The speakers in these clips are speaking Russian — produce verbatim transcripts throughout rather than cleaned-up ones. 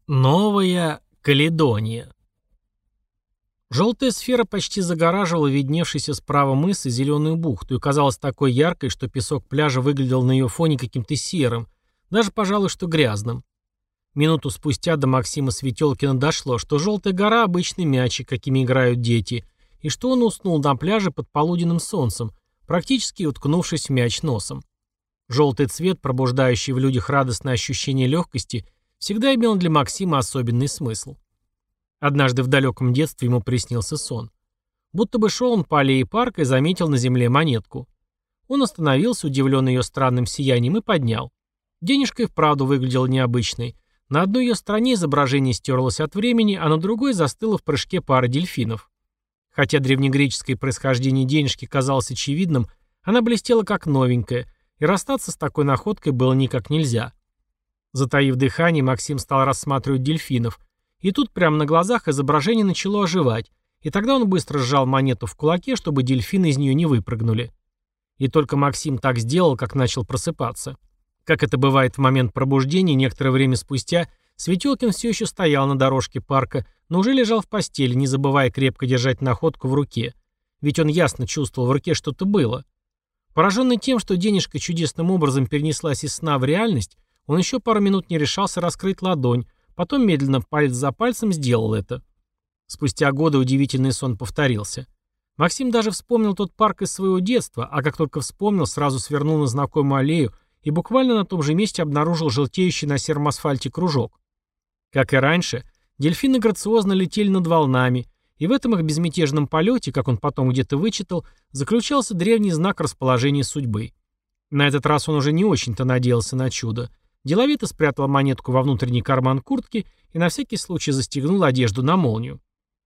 Новая Каледония. Желтая сфера почти загораживала видневшийся справа мыс и зеленую бухту и казалась такой яркой, что песок пляжа выглядел на ее фоне каким-то серым, даже, пожалуй, что грязным. Минуту спустя до Максима Светелкина дошло, что желтая гора — обычный мячик, какими играют дети, и что он уснул на пляже под полуденным солнцем, практически уткнувшись в мяч носом. Желтый цвет, пробуждающий в людях радостное ощущение легкости, всегда имел для Максима особенный смысл. Однажды в далеком детстве ему приснился сон. Будто бы шел он по аллее парка и заметил на земле монетку. Он остановился, удивленный ее странным сиянием, и поднял. Денежка и вправду выглядела необычной. На одной ее стороне изображение стерлось от времени, а на другой застыла в прыжке пара дельфинов. Хотя древнегреческое происхождение денежки казалось очевидным, она блестела как новенькая, и расстаться с такой находкой было никак нельзя. Затаив дыхание, Максим стал рассматривать дельфинов, и тут прямо на глазах изображение начало оживать, и тогда он быстро сжал монету в кулаке, чтобы дельфины из нее не выпрыгнули. И только Максим так сделал, как начал просыпаться. Как это бывает в момент пробуждения, некоторое время спустя Светелкин все еще стоял на дорожке парка, но уже лежал в постели, не забывая крепко держать находку в руке, ведь он ясно чувствовал, в руке что-то было. Пораженный тем, что денежка чудесным образом перенеслась из сна в реальность, он еще пару минут не решался раскрыть ладонь, потом медленно палец за пальцем сделал это. Спустя годы удивительный сон повторился. Максим даже вспомнил тот парк из своего детства, а как только вспомнил, сразу свернул на знакомую аллею и буквально на том же месте обнаружил желтеющий на сером асфальте кружок. Как и раньше, дельфины грациозно летели над волнами, и в этом их безмятежном полете, как он потом где-то вычитал, заключался древний знак расположения судьбы. На этот раз он уже не очень-то надеялся на чудо. Деловито спрятал монетку во внутренний карман куртки и на всякий случай застегнул одежду на молнию.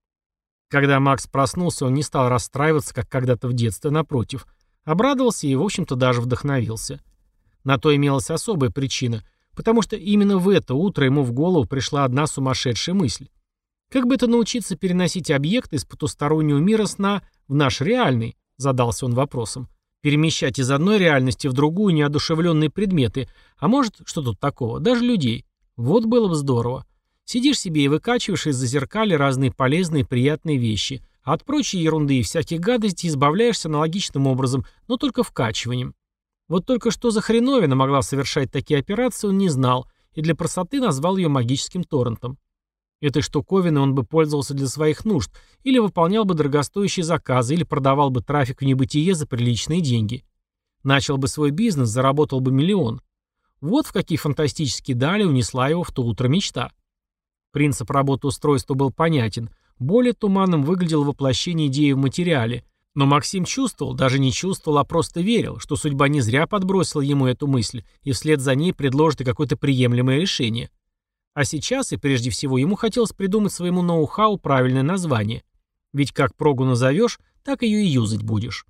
Когда Макс проснулся, он не стал расстраиваться, как когда-то в детстве, напротив. Обрадовался и, в общем-то, даже вдохновился. На то имелась особая причина, потому что именно в это утро ему в голову пришла одна сумасшедшая мысль. Как бы это научиться переносить объекты из потустороннего мира сна в наш реальный, задался он вопросом. Перемещать из одной реальности в другую неодушевленные предметы, а может, что тут такого, даже людей. Вот было бы здорово. Сидишь себе и выкачиваешь из-за зеркали разные полезные и приятные вещи, а от прочей ерунды и всяких гадостей избавляешься аналогичным образом, но только вкачиванием. Вот только что за хреновина могла совершать такие операции, он не знал, и для простоты назвал ее магическим торрентом. Этой штуковиной он бы пользовался для своих нужд, или выполнял бы дорогостоящие заказы, или продавал бы трафик в небытие за приличные деньги. Начал бы свой бизнес, заработал бы миллион. Вот в какие фантастические дали унесла его в то утро мечта. Принцип работы устройства был понятен, более туманным выглядело воплощение идеи в материале, но Максим чувствовал, даже не чувствовал, а просто верил, что судьба не зря подбросила ему эту мысль, и вслед за ней предложит и какое-то приемлемое решение. А сейчас, и прежде всего, ему хотелось придумать своему ноу-хау правильное название. Ведь как прогу назовешь, так ее и юзать будешь.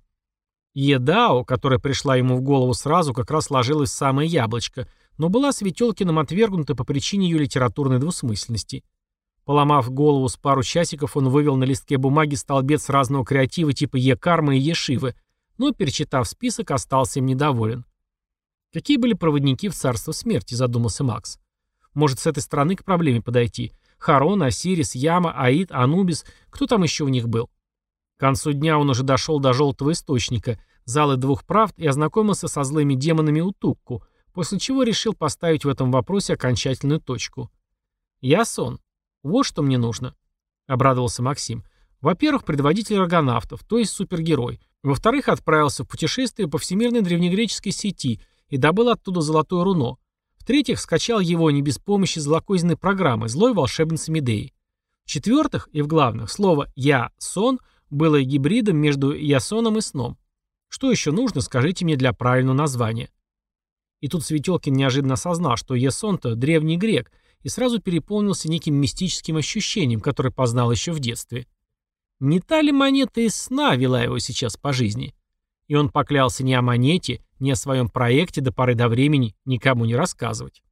Едао, которая пришла ему в голову сразу, как раз ложилась в самое яблочко, но была Светелкиным отвергнута по причине ее литературной двусмысленности. Поломав голову с пару часиков, он вывел на листке бумаги столбец разного креатива типа Е-кармы и Е-шивы, но, перечитав список, остался им недоволен. Какие были проводники в царство смерти, задумался Макс. Может, с этой стороны к проблеме подойти? Харон, Осирис, Яма, Аид, Анубис, кто там еще у них был? К концу дня он уже дошел до желтого источника, залы двух правд и ознакомился со злыми демонами Утукку, после чего решил поставить в этом вопросе окончательную точку. Ясон. Вот что мне нужно, обрадовался Максим. Во-первых, предводитель аргонавтов, то есть супергерой. Во-вторых, отправился в путешествие по всемирной древнегреческой сети и добыл оттуда золотое руно. В-третьих, скачал его не без помощи злокозненной программы злой волшебницы Медеи. В-четвертых, и в главных, слово «я-сон» было гибридом между ясоном и сном. Что еще нужно, скажите мне для правильного названия. И тут Светелкин неожиданно осознал, что ясон-то древний грек, и сразу переполнился неким мистическим ощущением, которое познал еще в детстве. Не та ли монета из сна вела его сейчас по жизни? И он поклялся ни о монете, ни о своем проекте до поры до времени никому не рассказывать.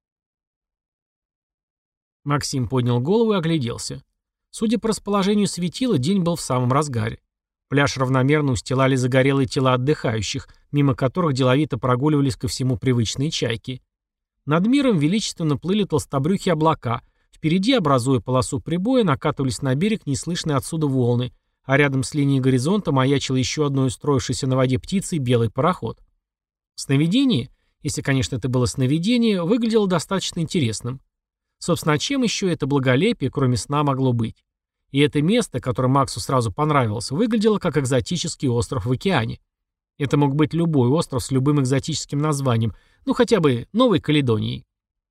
Максим поднял голову и огляделся. Судя по расположению светила, день был в самом разгаре. Пляж равномерно устилали загорелые тела отдыхающих, мимо которых деловито прогуливались ко всему привычные чайки. Над миром величественно плыли толстобрюхие облака, Впереди, образуя полосу прибоя, накатывались на берег неслышные отсюда волны, а рядом с линией горизонта маячил еще одной устроившейся на воде птицей белый пароход. Сновидение, если, конечно, это было сновидение, выглядело достаточно интересным. Собственно, а чем еще это благолепие, кроме сна, могло быть? И это место, которое Максу сразу понравилось, выглядело как экзотический остров в океане. Это мог быть любой остров с любым экзотическим названием, ну хотя бы Новой Каледонией.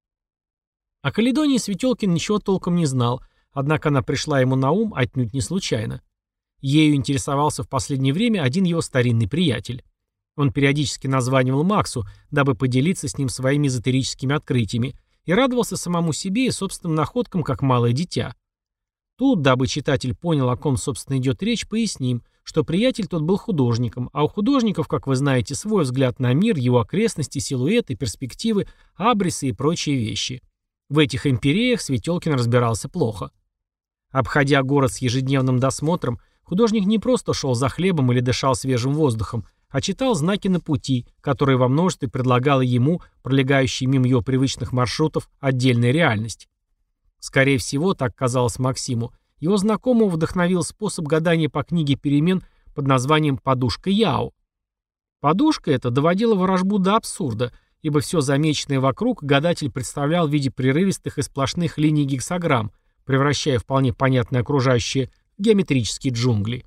О Каледонии Светелкин ничего толком не знал, однако она пришла ему на ум отнюдь не случайно. Ею интересовался в последнее время один его старинный приятель. Он периодически названивал Максу, дабы поделиться с ним своими эзотерическими открытиями, и радовался самому себе и собственным находкам, как малое дитя. Тут, дабы читатель понял, о ком, собственно, идет речь, поясним, что приятель тот был художником, а у художников, как вы знаете, свой взгляд на мир, его окрестности, силуэты, перспективы, абрисы и прочие вещи. В этих империях Светелкин разбирался плохо. Обходя город с ежедневным досмотром, художник не просто шел за хлебом или дышал свежим воздухом, а читал знаки на пути, которые во множестве предлагала ему, пролегающие мимо его привычных маршрутов, отдельная реальность. Скорее всего, так казалось Максиму, его знакомого вдохновил способ гадания по книге перемен под названием «Подушка Яо». Подушка эта доводила ворожбу до абсурда, ибо все замеченное вокруг гадатель представлял в виде прерывистых и сплошных линий гексаграмм, превращая вполне понятное окружающее в геометрические джунгли.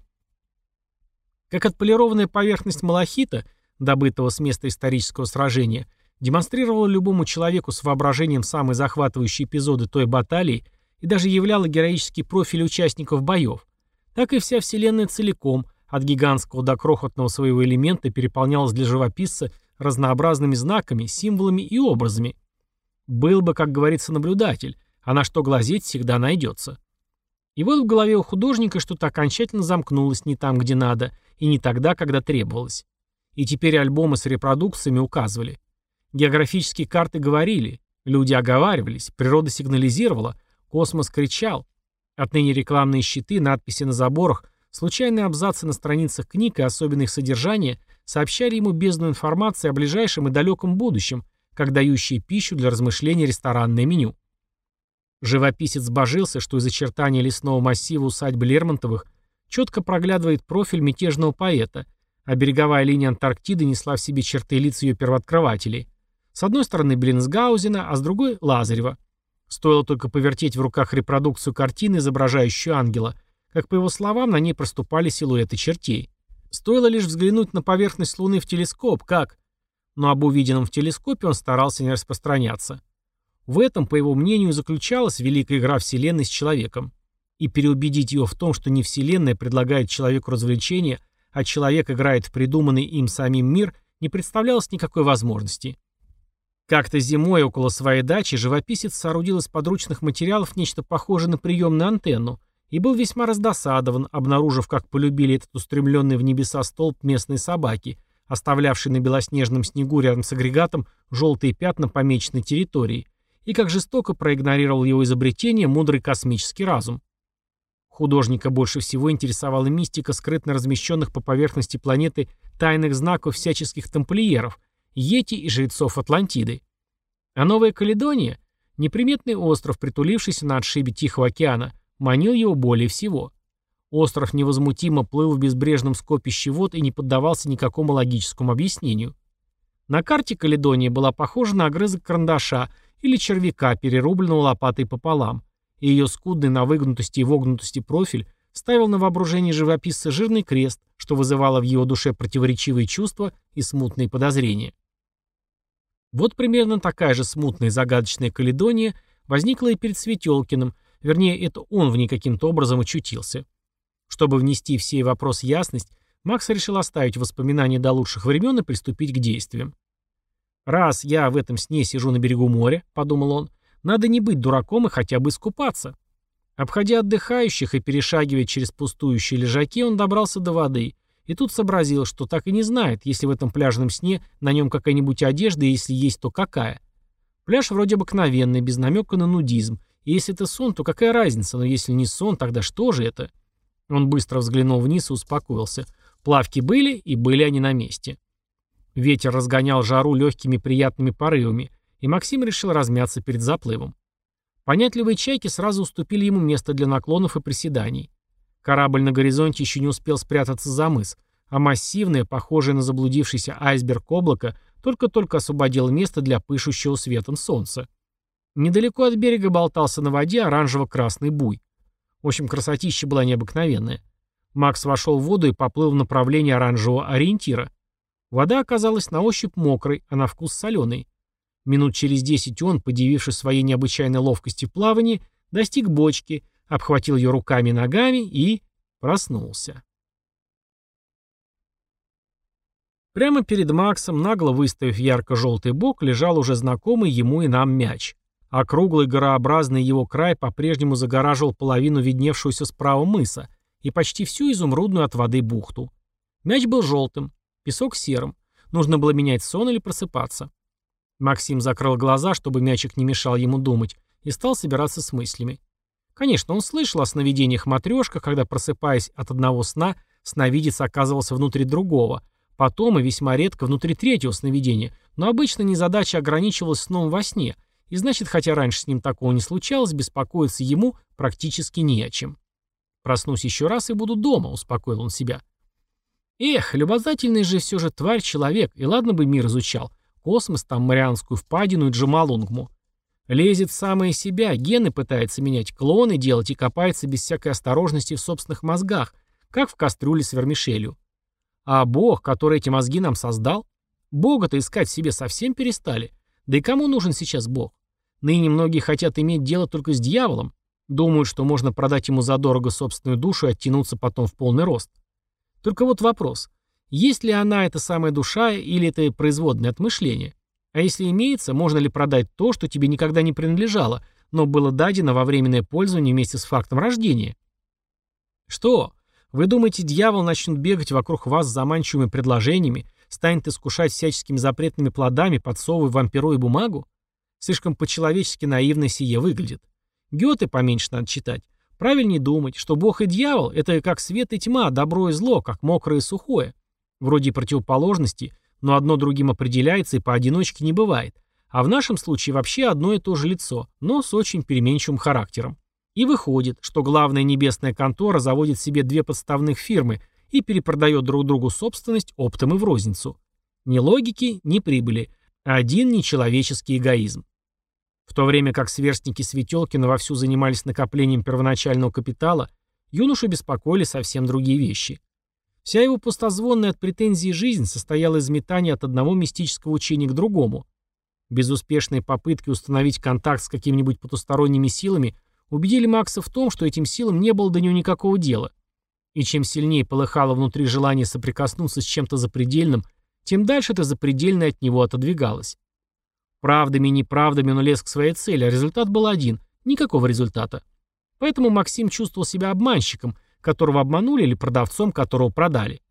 Как отполированная поверхность малахита, добытого с места исторического сражения, демонстрировала любому человеку с воображением самые захватывающие эпизоды той баталии и даже являла героический профиль участников боев, так и вся вселенная целиком, от гигантского до крохотного своего элемента, переполнялась для живописца разнообразными знаками, символами и образами. Был бы, как говорится, наблюдатель, а на что глазеть всегда найдется. И вот в голове у художника что-то окончательно замкнулось не там, где надо, и не тогда, когда требовалось. И теперь альбомы с репродукциями указывали. Географические карты говорили, люди оговаривались, природа сигнализировала, космос кричал. Отныне рекламные щиты, надписи на заборах, случайные абзацы на страницах книг и особенные их содержания сообщали ему бездну информации о ближайшем и далеком будущем, как дающие пищу для размышлений ресторанное меню. Живописец божился, что из очертания лесного массива усадьбы Лермонтовых четко проглядывает профиль мятежного поэта, а береговая линия Антарктиды несла в себе черты лиц ее первооткрывателей. С одной стороны Беллинсгаузена, а с другой — Лазарева. Стоило только повертеть в руках репродукцию картины, изображающую ангела, как, по его словам, на ней проступали силуэты чертей. Стоило лишь взглянуть на поверхность Луны в телескоп, как... Но об увиденном в телескопе он старался не распространяться. В этом, по его мнению, заключалась великая игра Вселенной с человеком. И переубедить его в том, что не Вселенная предлагает человеку развлечения, а человек играет в придуманный им самим мир, не представлялось никакой возможности. Как-то зимой около своей дачи живописец соорудил из подручных материалов нечто похожее на приемную антенну и был весьма раздосадован, обнаружив, как полюбили этот устремленный в небеса столб местные собаки, оставлявшие на белоснежном снегу рядом с агрегатом желтые пятна помеченной территории, и как жестоко проигнорировал его изобретение мудрый космический разум. Художника больше всего интересовала мистика скрытно размещенных по поверхности планеты тайных знаков всяческих тамплиеров, йети и жрецов Атлантиды. А Новая Каледония, неприметный остров, притулившийся на отшибе Тихого океана, манил его более всего. Остров невозмутимо плыл в безбрежном скопище вод и не поддавался никакому логическому объяснению. На карте Каледония была похожа на огрызок карандаша или червяка, перерубленного лопатой пополам, и ее скудный на выгнутости и вогнутости профиль ставил на воображение живописца жирный крест, что вызывало в его душе противоречивые чувства и смутные подозрения. Вот примерно такая же смутная и загадочная Каледония возникла и перед Светелкиным, вернее, это он в ней каким-то образом очутился. Чтобы внести в сей вопрос ясность, Макс решил оставить воспоминания до лучших времен и приступить к действиям. «Раз я в этом сне сижу на берегу моря», — подумал он, — «надо не быть дураком и хотя бы искупаться». Обходя отдыхающих и перешагивая через пустующие лежаки, он добрался до воды, и тут сообразил, что так и не знает, есть ли в этом пляжном сне на нем какая-нибудь одежда, и если есть, то какая. Пляж вроде обыкновенный, без намека на нудизм, и если это сон, то какая разница, но если не сон, тогда что же это? Он быстро взглянул вниз и успокоился. Плавки были, и были они на месте. Ветер разгонял жару легкими приятными порывами, и Максим решил размяться перед заплывом. Понятливые чайки сразу уступили ему место для наклонов и приседаний. Корабль на горизонте еще не успел спрятаться за мыс, а массивное, похожее на заблудившийся айсберг облако, только-только освободило место для пышущего светом солнца. Недалеко от берега болтался на воде оранжево-красный буй. В общем, красотища была необыкновенная. Макс вошел в воду и поплыл в направлении оранжевого ориентира. Вода оказалась на ощупь мокрой, а на вкус соленой. Минут через десять он, подивившись своей необычайной ловкости в плавании, достиг бочки, обхватил ее руками и ногами и проснулся. Прямо перед Максом, нагло выставив ярко-желтый бок, лежал уже знакомый ему и нам мяч. Округлый горообразный его край по-прежнему загораживал половину видневшегося справа мыса и почти всю изумрудную от воды бухту. Мяч был желтым, песок серым. Нужно было менять сон или просыпаться. Максим закрыл глаза, чтобы мячик не мешал ему думать, и стал собираться с мыслями. Конечно, он слышал о сновидениях-матрешках, когда, просыпаясь от одного сна, сновидец оказывался внутри другого, потом и весьма редко внутри третьего сновидения, но обычно незадача ограничивалась сном во сне, и значит, хотя раньше с ним такого не случалось, беспокоиться ему практически не о чем. «Проснусь еще раз и буду дома», — успокоил он себя. Эх, любознательный же все же тварь человек, и ладно бы мир изучал. Космос, там Марианскую впадину и Джомолунгму. Лезет в самое себя, гены пытается менять, клоны делать и копается без всякой осторожности в собственных мозгах, как в кастрюле с вермишелью. А Бог, который эти мозги нам создал? Бога-то искать в себе совсем перестали. Да и кому нужен сейчас Бог? Ныне многие хотят иметь дело только с дьяволом. Думают, что можно продать ему задорого собственную душу и оттянуться потом в полный рост. Только вот вопрос. Есть ли она, эта самая душа, или это производное от мышления? А если имеется, можно ли продать то, что тебе никогда не принадлежало, но было дадено во временное пользование вместе с фактом рождения? Что? Вы думаете, дьявол начнет бегать вокруг вас с заманчивыми предложениями, станет искушать всяческими запретными плодами, подсовывая вам перо и бумагу? Слишком по-человечески наивно сие выглядит. Гёте поменьше надо читать. Правильнее думать, что Бог и дьявол — это как свет и тьма, добро и зло, как мокрое и сухое. Вроде противоположности, но одно другим определяется и поодиночке не бывает. А в нашем случае вообще одно и то же лицо, но с очень переменчивым характером. И выходит, что главная небесная контора заводит себе две подставных фирмы и перепродает друг другу собственность оптом и в розницу. Ни логики, ни прибыли. Один нечеловеческий эгоизм. В то время как сверстники Светелкина вовсю занимались накоплением первоначального капитала, юношу беспокоили совсем другие вещи. Вся его пустозвонная от претензий жизнь состояла из метания от одного мистического учения к другому. Безуспешные попытки установить контакт с какими-нибудь потусторонними силами убедили Макса в том, что этим силам не было до него никакого дела. И чем сильнее полыхало внутри желание соприкоснуться с чем-то запредельным, тем дальше это запредельное от него отодвигалось. Правдами и неправдами он лез к своей цели, а результат был один – никакого результата. Поэтому Максим чувствовал себя обманщиком, которого обманули, или продавцом, которого продали.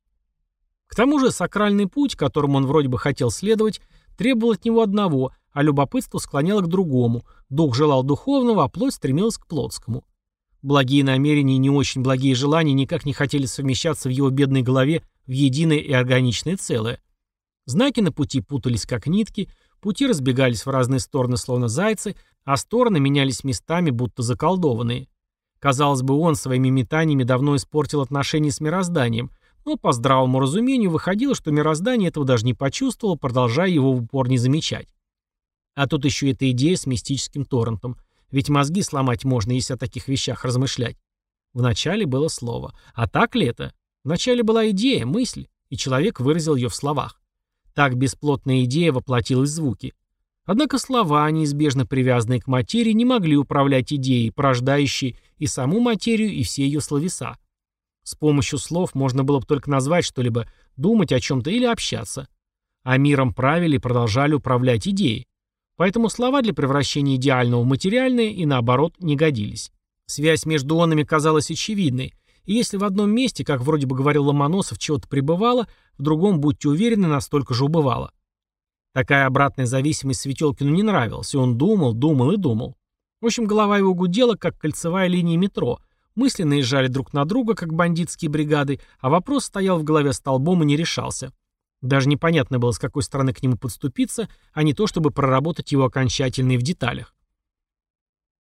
К тому же сакральный путь, которому он вроде бы хотел следовать, требовал от него одного, а любопытство склоняло к другому. Дух желал духовного, а плоть стремилась к плотскому. Благие намерения и не очень благие желания никак не хотели совмещаться в его бедной голове в единое и органичное целое. Знаки на пути путались как нитки, пути разбегались в разные стороны словно зайцы, а стороны менялись местами, будто заколдованные. Казалось бы, он своими метаниями давно испортил отношения с мирозданием, но по здравому разумению выходило, что мироздание этого даже не почувствовало, продолжая его в упор не замечать. А тут еще эта идея с мистическим торрентом. Ведь мозги сломать можно, если о таких вещах размышлять. Вначале было слово. А так ли это? Вначале была идея, мысль, и человек выразил ее в словах. Так бесплотная идея воплотилась в звуки. Однако слова, неизбежно привязанные к материи, не могли управлять идеей, порождающей и саму материю, и все ее словеса. С помощью слов можно было бы только назвать что-либо, думать о чем-то или общаться. А миром правили и продолжали управлять идеей. Поэтому слова для превращения идеального в материальное и наоборот не годились. Связь между онами казалась очевидной, и если в одном месте, как вроде бы говорил Ломоносов, чего-то пребывало, в другом, будьте уверены, настолько же убывало. Такая обратная зависимость Светелкину не нравилась, и он думал, думал и думал. В общем, голова его гудела, как кольцевая линия метро, мысли наезжали друг на друга, как бандитские бригады, а вопрос стоял в голове столбом и не решался. Даже непонятно было, с какой стороны к нему подступиться, а не то, чтобы проработать его окончательно и в деталях.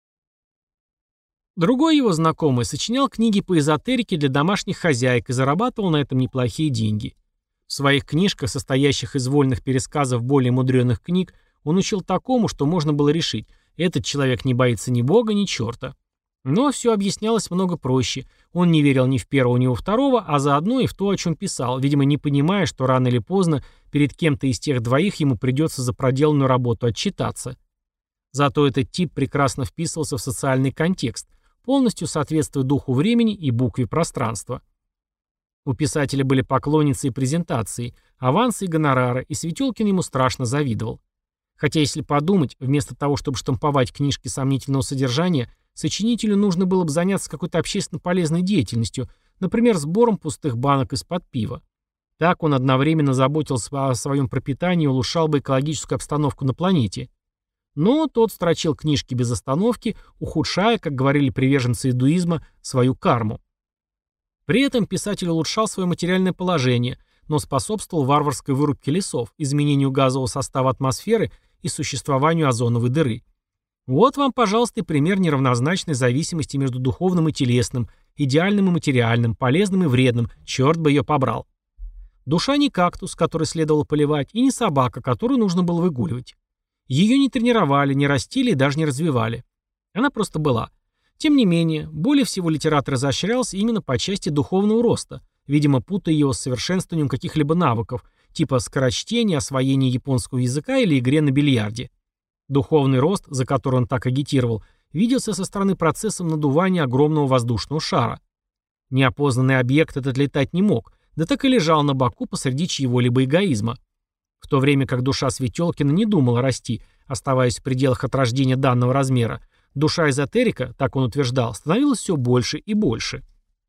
Другой его знакомый сочинял книги по эзотерике для домашних хозяек и зарабатывал на этом неплохие деньги. В своих книжках, состоящих из вольных пересказов более мудреных книг, он учил такому, что можно было решить: этот человек не боится ни бога, ни черта. Но все объяснялось много проще. Он не верил ни в первого, ни во второго, а заодно и в то, о чем писал, видимо, не понимая, что рано или поздно перед кем-то из тех двоих ему придется за проделанную работу отчитаться. Зато этот тип прекрасно вписывался в социальный контекст, полностью соответствуя духу времени и букве пространства. У писателя были поклонницы и презентации, авансы и гонорары, и Светелкин ему страшно завидовал. Хотя, если подумать, вместо того, чтобы штамповать книжки сомнительного содержания, сочинителю нужно было бы заняться какой-то общественно полезной деятельностью, например, сбором пустых банок из-под пива. Так он одновременно заботился о своем пропитании и улучшал бы экологическую обстановку на планете. Но тот строчил книжки без остановки, ухудшая, как говорили приверженцы индуизма, свою карму. При этом писатель улучшал свое материальное положение, но способствовал варварской вырубке лесов, изменению газового состава атмосферы и существованию озоновой дыры. Вот вам, пожалуйста, и пример неравнозначной зависимости между духовным и телесным, идеальным и материальным, полезным и вредным, черт бы ее побрал. Душа не кактус, который следовало поливать, и не собака, которую нужно было выгуливать. Ее не тренировали, не растили и даже не развивали. Она просто была. Тем не менее, более всего литератор изощрялся именно по части духовного роста, видимо, путая его с совершенствованием каких-либо навыков, типа скорочтения, освоения японского языка или игре на бильярде. Духовный рост, за который он так агитировал, виделся со стороны процессом надувания огромного воздушного шара. Неопознанный объект этот летать не мог, да так и лежал на боку посреди чьего-либо эгоизма. В то время как душа Светелкина не думала расти, оставаясь в пределах от рождения данного размера, душа эзотерика, так он утверждал, становилась все больше и больше.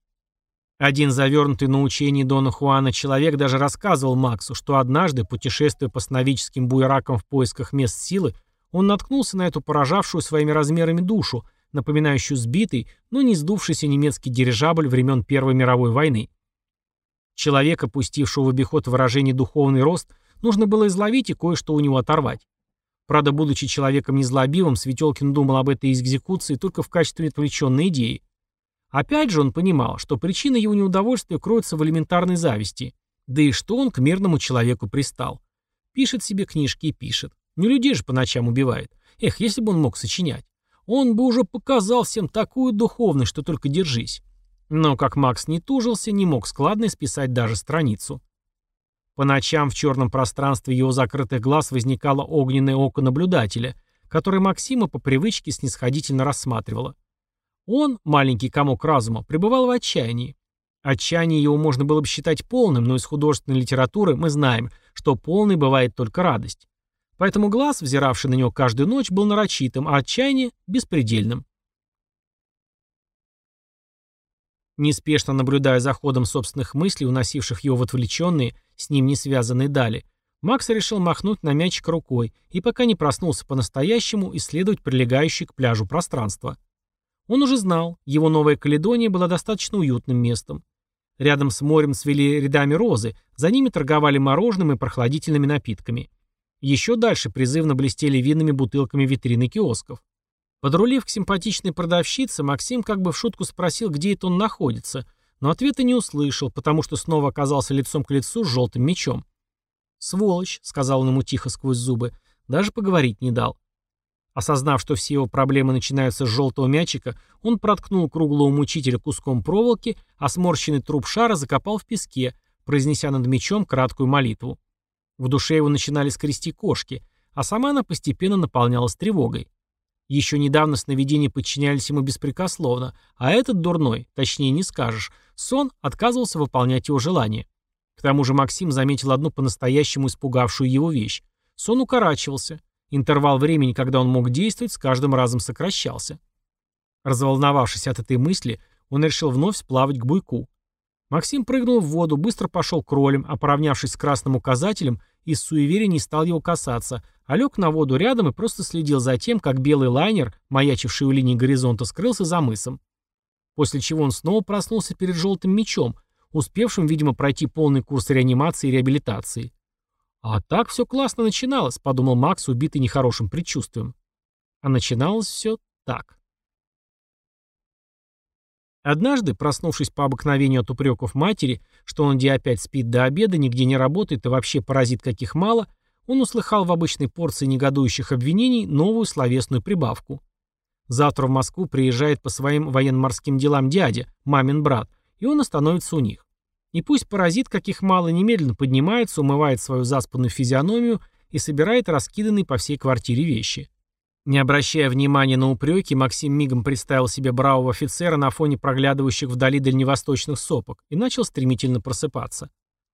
Один завернутый на учении Дона Хуана человек даже рассказывал Максу, что однажды, путешествуя по сновидческим буеракам в поисках мест силы, он наткнулся на эту поражавшую своими размерами душу, напоминающую сбитый, но не сдувшийся немецкий дирижабль времен Первой мировой войны. Человека, пустившего в обиход выражение «духовный рост», нужно было изловить и кое-что у него оторвать. Правда, будучи человеком незлобивым, Светелкин думал об этой экзекуции только в качестве отвлеченной идеи. Опять же он понимал, что причина его неудовольствия кроется в элементарной зависти. Да и что он к мирному человеку пристал. Пишет себе книжки и пишет. Не людей же по ночам убивает. Эх, если бы он мог сочинять. Он бы уже показал всем такую духовность, что только держись. Но как Макс не тужился, не мог складно исписать даже страницу. По ночам в черном пространстве его закрытых глаз возникало огненное око наблюдателя, которое Максима по привычке снисходительно рассматривало. Он, маленький комок разума, пребывал в отчаянии. Отчаяние его можно было бы считать полным, но из художественной литературы мы знаем, что полной бывает только радость. Поэтому глаз, взиравший на него каждую ночь, был нарочитым, а отчаяние — беспредельным. Неспешно наблюдая за ходом собственных мыслей, уносивших его в отвлеченные, с ним не связанные дали, Макс решил махнуть на мячик рукой и, пока не проснулся по-настоящему, исследовать прилегающее к пляжу пространство. Он уже знал, его новая Каледония была достаточно уютным местом. Рядом с морем цвели рядами розы, за ними торговали мороженым и прохладительными напитками. Еще дальше призывно блестели винными бутылками витрины киосков. Подрулив к симпатичной продавщице, Максим как бы в шутку спросил, где это он находится, но ответа не услышал, потому что снова оказался лицом к лицу с желтым мечом. «Сволочь», — сказал он ему тихо сквозь зубы, — даже поговорить не дал. Осознав, что все его проблемы начинаются с желтого мячика, он проткнул круглого мучителя куском проволоки, а сморщенный труп шара закопал в песке, произнеся над мечом краткую молитву. В душе его начинали скрести кошки, а сама она постепенно наполнялась тревогой. Еще недавно сновидения подчинялись ему беспрекословно, а этот дурной, точнее не скажешь, сон отказывался выполнять его желания. К тому же Максим заметил одну по-настоящему испугавшую его вещь. Сон укорачивался. Интервал времени, когда он мог действовать, с каждым разом сокращался. Разволновавшись от этой мысли, он решил вновь сплавать к буйку. Максим прыгнул в воду, быстро пошел к ролям, а поравнявшись с красным указателем, из суеверия не стал его касаться, а лег на воду рядом и просто следил за тем, как белый лайнер, маячивший у линии горизонта, скрылся за мысом. После чего он снова проснулся перед желтым мечом, успевшим, видимо, пройти полный курс реанимации и реабилитации. «А так все классно начиналось», — подумал Макс, убитый нехорошим предчувствием. А начиналось все так. Однажды, проснувшись по обыкновению от упреков матери, что он где опять спит до обеда, нигде не работает и вообще паразит каких мало, он услыхал в обычной порции негодующих обвинений новую словесную прибавку. Завтра в Москву приезжает по своим военно-морским делам дядя, мамин брат, и он остановится у них. И пусть паразит каких мало немедленно поднимается, умывает свою заспанную физиономию и собирает раскиданные по всей квартире вещи. Не обращая внимания на упреки, Максим мигом представил себе бравого офицера на фоне проглядывающих вдали дальневосточных сопок и начал стремительно просыпаться.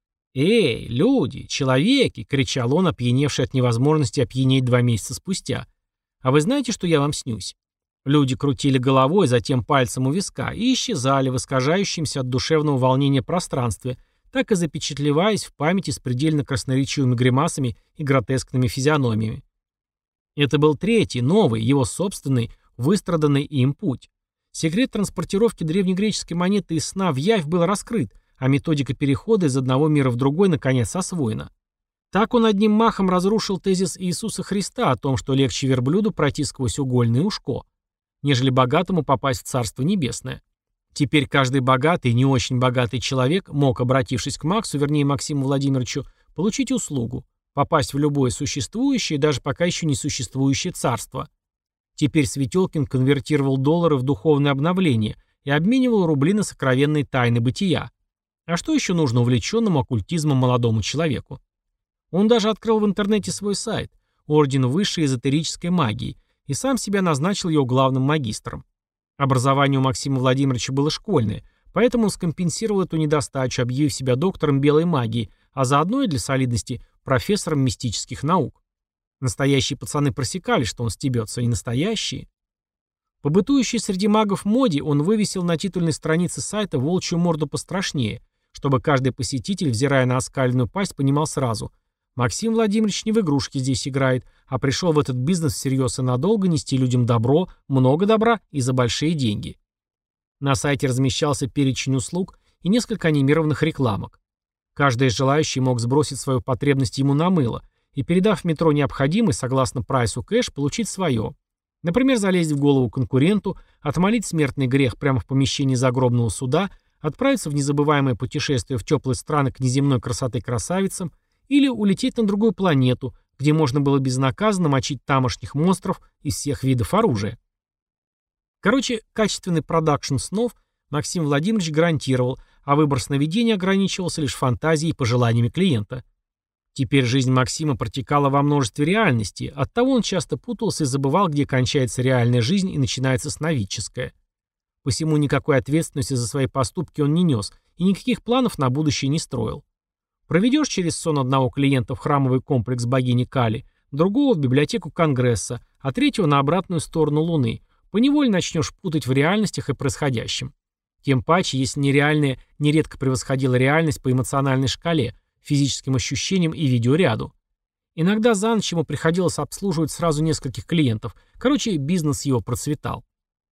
«Эй, люди, человеки!» — кричал он, опьяневший от невозможности опьянеть два месяца спустя. «А вы знаете, что я вам снюсь?» Люди крутили головой, затем пальцем у виска, и исчезали в искажающемся от душевного волнения пространстве, так и запечатлеваясь в памяти с предельно красноречивыми гримасами и гротескными физиономиями. Это был третий, новый, его собственный, выстраданный им путь. Секрет транспортировки древнегреческой монеты из сна в явь был раскрыт, а методика перехода из одного мира в другой наконец освоена. Так он одним махом разрушил тезис Иисуса Христа о том, что легче верблюду пройти сквозь угольное ушко, нежели богатому попасть в Царство Небесное. Теперь каждый богатый и не очень богатый человек мог, обратившись к Максу, вернее Максиму Владимировичу, получить услугу, попасть в любое существующее, даже пока еще не существующее царство. Теперь Светелкин конвертировал доллары в духовное обновление и обменивал рубли на сокровенные тайны бытия. А что еще нужно увлеченному оккультизмом молодому человеку? Он даже открыл в интернете свой сайт «Орден высшей эзотерической магии» и сам себя назначил его главным магистром. Образование у Максима Владимировича было школьное, поэтому он скомпенсировал эту недостачу, объявив себя доктором белой магии, а заодно и для солидности профессором мистических наук. Настоящие пацаны просекали, что он стебется, и настоящие. По бытующей среди магов моде он вывесил на титульной странице сайта волчью морду пострашнее, чтобы каждый посетитель, взирая на оскаленную пасть, понимал сразу: Максим Владимирович не в игрушки здесь играет, а пришел в этот бизнес всерьез и надолго нести людям добро, много добра и за большие деньги. На сайте размещался перечень услуг и несколько анимированных рекламок. Каждый желающий мог сбросить свою потребность ему на мыло и, передав в метро необходимый, согласно прайсу кэш, получить свое. Например, залезть в голову конкуренту, отмолить смертный грех прямо в помещении загробного суда, отправиться в незабываемое путешествие в теплые страны к неземной красоты красавицам или улететь на другую планету, где можно было безнаказанно мочить тамошних монстров из всех видов оружия. Короче, качественный продакшн снов Максим Владимирович гарантировал, а выбор сновидений ограничивался лишь фантазией и пожеланиями клиента. Теперь жизнь Максима протекала во множестве реальностей, оттого он часто путался и забывал, где кончается реальная жизнь и начинается сновидческая. Посему никакой ответственности за свои поступки он не нес и никаких планов на будущее не строил. Проведешь через сон одного клиента в храмовый комплекс богини Кали, другого в библиотеку Конгресса, а третьего на обратную сторону Луны, поневоле начнешь путать в реальностях и происходящем. Тем паче, если нереальное нередко превосходило реальность по эмоциональной шкале, физическим ощущениям и видеоряду. Иногда за ночь ему приходилось обслуживать сразу нескольких клиентов. Короче, бизнес его процветал.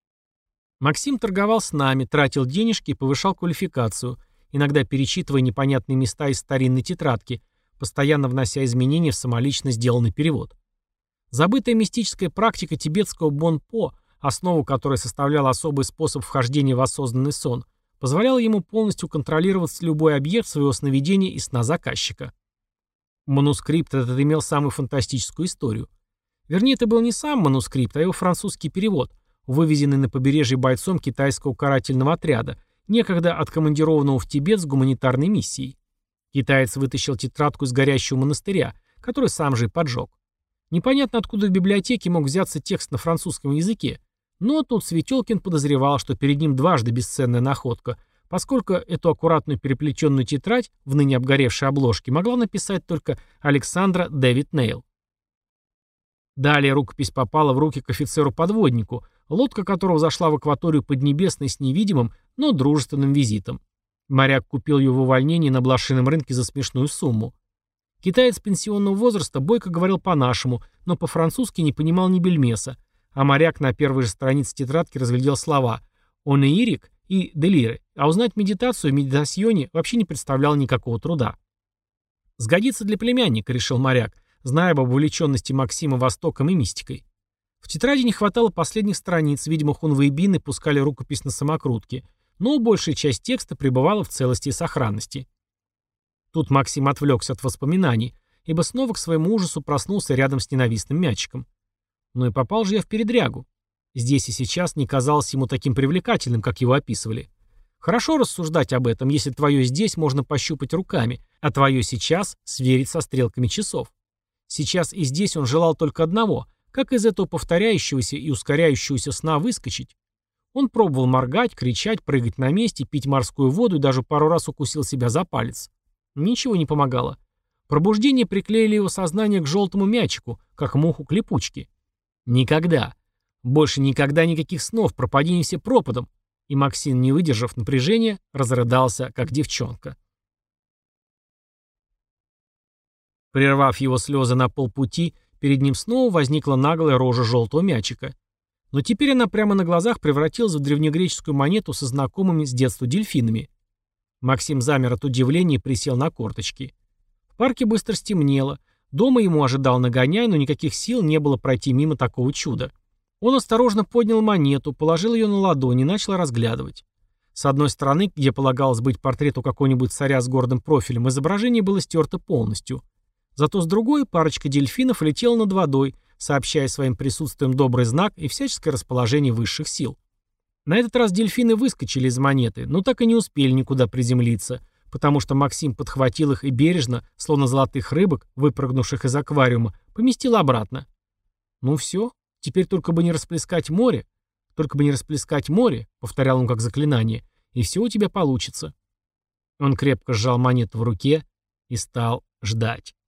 Максим торговал с нами, тратил денежки и повышал квалификацию, иногда перечитывая непонятные места из старинной тетрадки, постоянно внося изменения в самолично сделанный перевод. Забытая мистическая практика тибетского бонпо, основу которой составлял особый способ вхождения в осознанный сон, позволяла ему полностью контролировать любой объект своего сновидения и сна заказчика. Манускрипт этот имел самую фантастическую историю. Вернее, это был не сам манускрипт, а его французский перевод, вывезенный на побережье бойцом китайского карательного отряда, некогда откомандированного в Тибет с гуманитарной миссией. Китаец вытащил тетрадку из горящего монастыря, который сам же и поджег. Непонятно, откуда в библиотеке мог взяться текст на французском языке, но тут Светелкин подозревал, что перед ним дважды бесценная находка, поскольку эту аккуратную переплетенную тетрадь в ныне обгоревшей обложке могла написать только Александра Дэвид Нейл. Далее рукопись попала в руки к офицеру-подводнику, лодка которого зашла в акваторию Поднебесной с невидимым, но дружественным визитом. Моряк купил ее в увольнении на блошином рынке за смешную сумму. Китаец пенсионного возраста бойко говорил по-нашему, но по-французски не понимал ни бельмеса, а моряк на первой же странице тетрадки разглядел слова «онеирик» и «делиры», а узнать медитацию в медитасьоне вообще не представлял никакого труда. «Сгодится для племянника», — решил моряк, зная об увлеченности Максима Востоком и мистикой. В тетради не хватало последних страниц, видимо, хунвейбины пускали рукопись на самокрутке, но большая часть текста пребывала в целости и сохранности. Тут Максим отвлекся от воспоминаний, ибо снова к своему ужасу проснулся рядом с ненавистным мячиком. Ну и попал же я в передрягу. Здесь и сейчас не казалось ему таким привлекательным, как его описывали. Хорошо рассуждать об этом, если твое здесь можно пощупать руками, а твое сейчас сверить со стрелками часов. Сейчас и здесь он желал только одного, как из этого повторяющегося и ускоряющегося сна выскочить. Он пробовал моргать, кричать, прыгать на месте, пить морскую воду и даже пару раз укусил себя за палец. Ничего не помогало. Пробуждение приклеили его сознание к желтому мячику, как муху к липучке. Никогда. Больше никогда никаких снов, пропади не все пропадом. И Максим, не выдержав напряжения, разрыдался, как девчонка. Прервав его слезы на полпути, перед ним снова возникла наглая рожа желтого мячика. Но теперь она прямо на глазах превратилась в древнегреческую монету со знакомыми с детства дельфинами. Максим замер от удивления и присел на корточки. В парке быстро стемнело. Дома ему ожидал нагоняй, но никаких сил не было пройти мимо такого чуда. Он осторожно поднял монету, положил ее на ладонь и начал разглядывать. С одной стороны, где полагалось быть портрету какого-нибудь царя с гордым профилем, изображение было стерто полностью. Зато с другой парочка дельфинов летела над водой, сообщая своим присутствием добрый знак и всяческое расположение высших сил. На этот раз дельфины выскочили из монеты, но так и не успели никуда приземлиться, потому что Максим подхватил их и бережно, словно золотых рыбок, выпрыгнувших из аквариума, поместил обратно. «Ну все, теперь только бы не расплескать море, только бы не расплескать море», — повторял он как заклинание, — «и все у тебя получится». Он крепко сжал монету в руке и стал ждать.